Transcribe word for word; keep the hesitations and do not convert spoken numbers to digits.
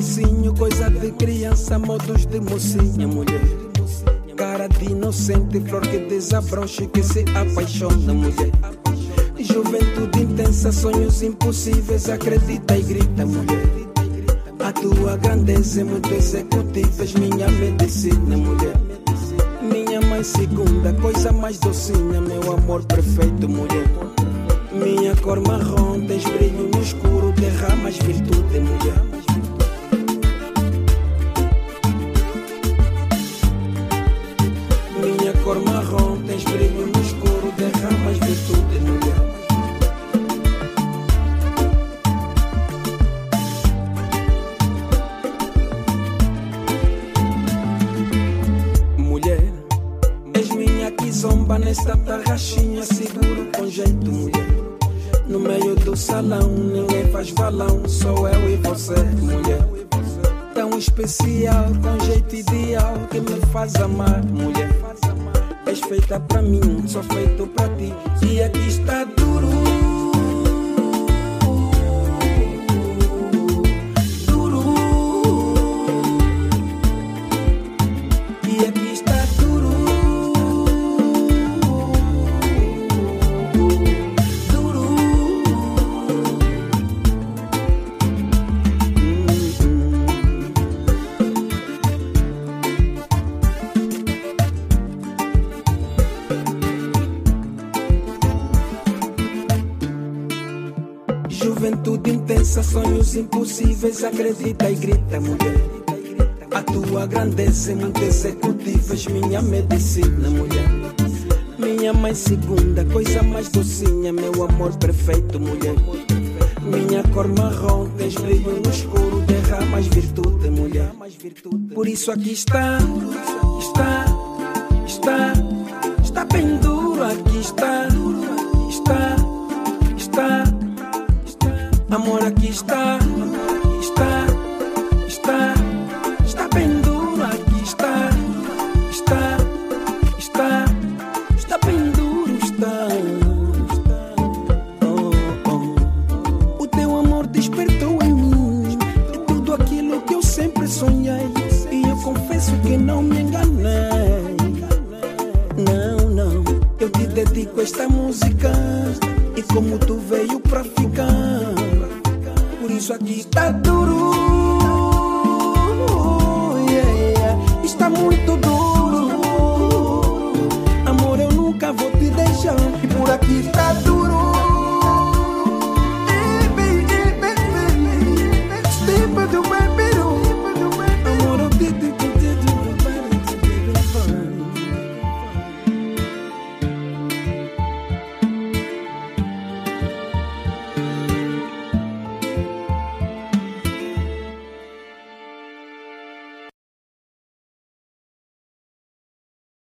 mansinho, coisa de criança, modos de mocinha, mulher. Cara de inocente, flor que desabrocha e que se apaixona, mulher. Juventude intensa, sonhos impossíveis, acredita e grita, mulher. A tua grandeza é muito executiva, és minha medicina, mulher. Minha mãe segunda, coisa mais docinha, meu amor perfeito, mulher. Minha cor marrom, tens brilho no escuro, derramas virtude, mulher. Minha cor marrom, tens brilho no escuro, derramas virtude, mulher. Mulher, és minha kizomba nesta tarraxinha, seguro com jeito, mulher. No meio do salão, ninguém faz valão, sou eu e você, mulher. Tão especial, com jeito ideal, que me faz amar, mulher. És feita pra mim, sou feito pra ti, e aqui está duro. Duro. E aqui está duro. Duro. Juventude intensa, sonhos impossíveis, acredita e grita, mulher. A tua grandeza é muito executiva, és minha medicina, mulher. Minha mãe segunda, coisa mais docinha, meu amor perfeito, mulher. Minha cor marrom, tens brilho no escuro, derramas virtude, mulher. Por isso aqui está, está, está, está bem duro, aqui está, está, está. Amor, aqui está, está, está, está bem duro, aqui está, está, está, está bem duro, está, oh, oh. O teu amor despertou em mim de tudo aquilo que eu sempre sonhei, e eu confesso que não me enganei. Não, não, eu te dedico esta música, e como tu veio pra ficar, por isso aqui está duro.